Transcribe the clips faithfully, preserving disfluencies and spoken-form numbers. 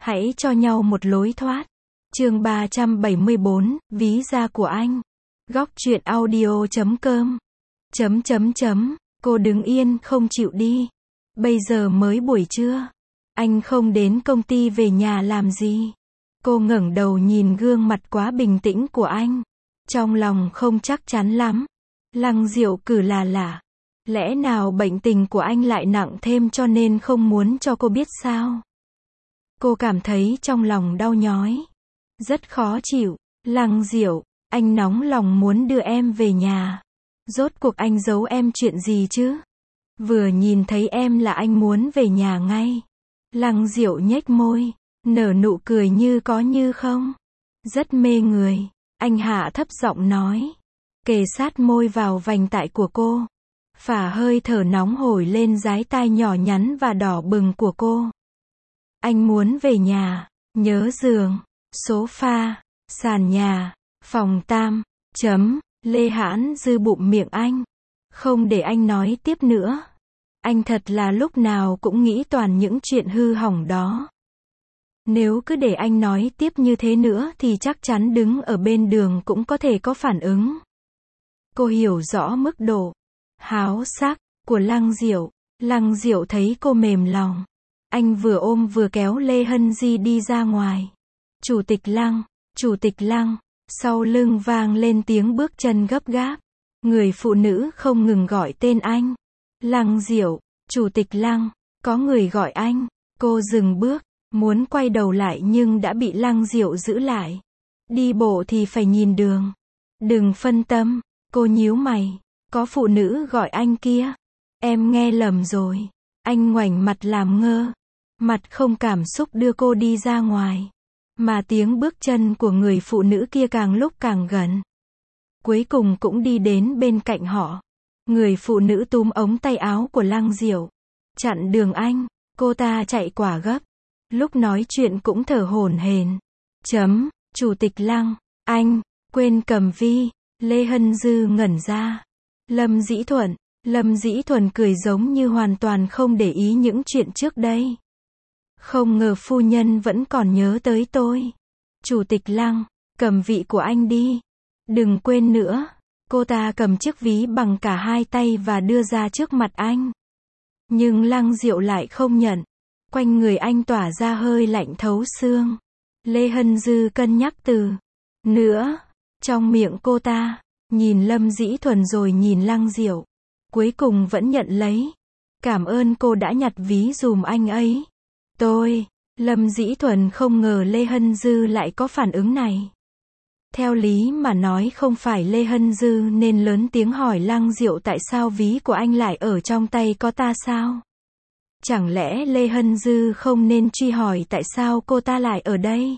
Hãy cho nhau một lối thoát. Chương ba trăm bảy mươi bốn, ví da của anh. Góc truyện audio chấm com. Chấm chấm chấm, cô đứng yên không chịu đi. Bây giờ mới buổi trưa. Anh không đến công ty về nhà làm gì? Cô ngẩng đầu nhìn gương mặt quá bình tĩnh của anh. Trong lòng không chắc chắn lắm. Lăng Diệu cử là lạ. Lẽ nào bệnh tình của anh lại nặng thêm cho nên không muốn cho cô biết sao? Cô cảm thấy trong lòng đau nhói. Rất khó chịu. Lăng Diệu, anh nóng lòng muốn đưa em về nhà. Rốt cuộc anh giấu em chuyện gì chứ? Vừa nhìn thấy em là anh muốn về nhà ngay. Lăng Diệu nhếch môi, nở nụ cười như có như không. Rất mê người. Anh hạ thấp giọng nói. Kề sát môi vào vành tai của cô. Phả hơi thở nóng hổi lên dái tai nhỏ nhắn và đỏ bừng của cô. Anh muốn về nhà. Nhớ giường, sofa, sàn nhà, phòng tam. Chấm. Lê Hãn Dư bụm miệng anh. Không để anh nói tiếp nữa. Anh thật là lúc nào cũng nghĩ toàn những chuyện hư hỏng đó. Nếu cứ để anh nói tiếp như thế nữa thì chắc chắn đứng ở bên đường cũng có thể có phản ứng. Cô hiểu rõ mức độ háo sắc của Lăng Diệu. Lăng Diệu thấy cô mềm lòng. Anh vừa ôm vừa kéo Lê Hân Di đi ra ngoài. Chủ tịch Lăng, Chủ tịch Lăng. Sau lưng vang lên tiếng bước chân gấp gáp. Người phụ nữ không ngừng gọi tên anh. Lăng Diệu, Chủ tịch Lăng, có người gọi anh. Cô dừng bước, muốn quay đầu lại nhưng đã bị Lăng Diệu giữ lại. Đi bộ thì phải nhìn đường. Đừng phân tâm, cô nhíu mày. Có phụ nữ gọi anh kia. Em nghe lầm rồi. Anh ngoảnh mặt làm ngơ. Mặt không cảm xúc đưa cô đi ra ngoài. Mà tiếng bước chân của người phụ nữ kia càng lúc càng gần. Cuối cùng cũng đi đến bên cạnh họ. Người phụ nữ túm ống tay áo của Lăng Diệu. Chặn đường anh. Cô ta chạy quả gấp. Lúc nói chuyện cũng thở hổn hển. Chấm. Chủ tịch Lăng. Anh. Quên cầm vi. Lê Hân Dư ngẩn ra. Lâm Dĩ Thuận. Lâm Dĩ Thuần cười giống như hoàn toàn không để ý những chuyện trước đây. Không ngờ phu nhân vẫn còn nhớ tới tôi. Chủ tịch Lăng, cầm vị của anh đi. Đừng quên nữa. Cô ta cầm chiếc ví bằng cả hai tay và đưa ra trước mặt anh. Nhưng Lăng Diệu lại không nhận. Quanh người anh tỏa ra hơi lạnh thấu xương. Lê Hân Dư cân nhắc từ nữa. Trong miệng cô ta, nhìn Lâm Dĩ Thuần rồi nhìn Lăng Diệu. Cuối cùng vẫn nhận lấy. Cảm ơn cô đã nhặt ví dùm anh ấy. Tôi, Lâm Dĩ Thuần không ngờ Lê Hân Dư lại có phản ứng này. Theo lý mà nói không phải Lê Hân Dư nên lớn tiếng hỏi Lăng Diệu tại sao ví của anh lại ở trong tay có ta sao? Chẳng lẽ Lê Hân Dư không nên truy hỏi tại sao cô ta lại ở đây?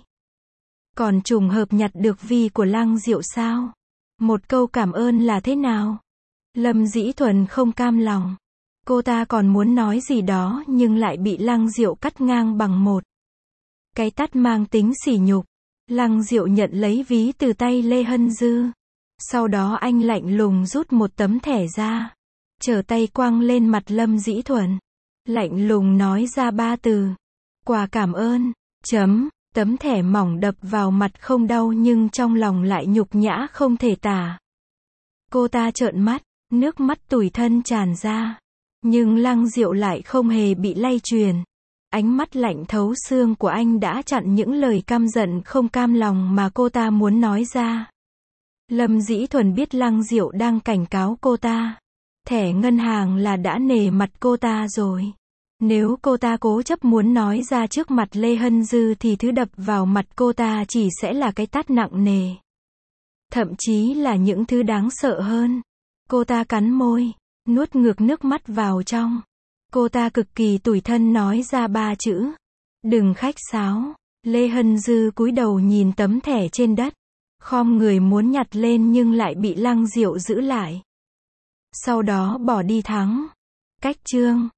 Còn trùng hợp nhặt được ví của Lăng Diệu sao? Một câu cảm ơn là thế nào? Lâm Dĩ Thuần không cam lòng. Cô ta còn muốn nói gì đó nhưng lại bị Lăng Diệu cắt ngang bằng một cái tát mang tính sỉ nhục. Lăng Diệu nhận lấy ví từ tay Lê Hân Dư. Sau đó anh lạnh lùng rút một tấm thẻ ra. Trở tay quăng lên mặt Lâm Dĩ Thuần. Lạnh lùng nói ra ba từ. Quà cảm ơn. Chấm. Tấm thẻ mỏng đập vào mặt không đau nhưng trong lòng lại nhục nhã không thể tả. Cô ta trợn mắt. Nước mắt tủi thân tràn ra. Nhưng Lăng Diệu lại không hề bị lay truyền. Ánh mắt lạnh thấu xương của anh đã chặn những lời căm giận không cam lòng mà cô ta muốn nói ra. Lâm Dĩ Thuần biết Lăng Diệu đang cảnh cáo cô ta. Thẻ ngân hàng là đã nể mặt cô ta rồi. Nếu cô ta cố chấp muốn nói ra trước mặt Lê Hân Dư thì thứ đập vào mặt cô ta chỉ sẽ là cái tát nặng nề. Thậm chí là những thứ đáng sợ hơn. Cô ta cắn môi. Nuốt ngược nước mắt vào trong. Cô ta cực kỳ tủi thân nói ra ba chữ. Đừng khách sáo. Lê Hân Dư cúi đầu nhìn tấm thẻ trên đất. Khom người muốn nhặt lên nhưng lại bị Lăng Diệu giữ lại. Sau đó bỏ đi thắng. Cách chương.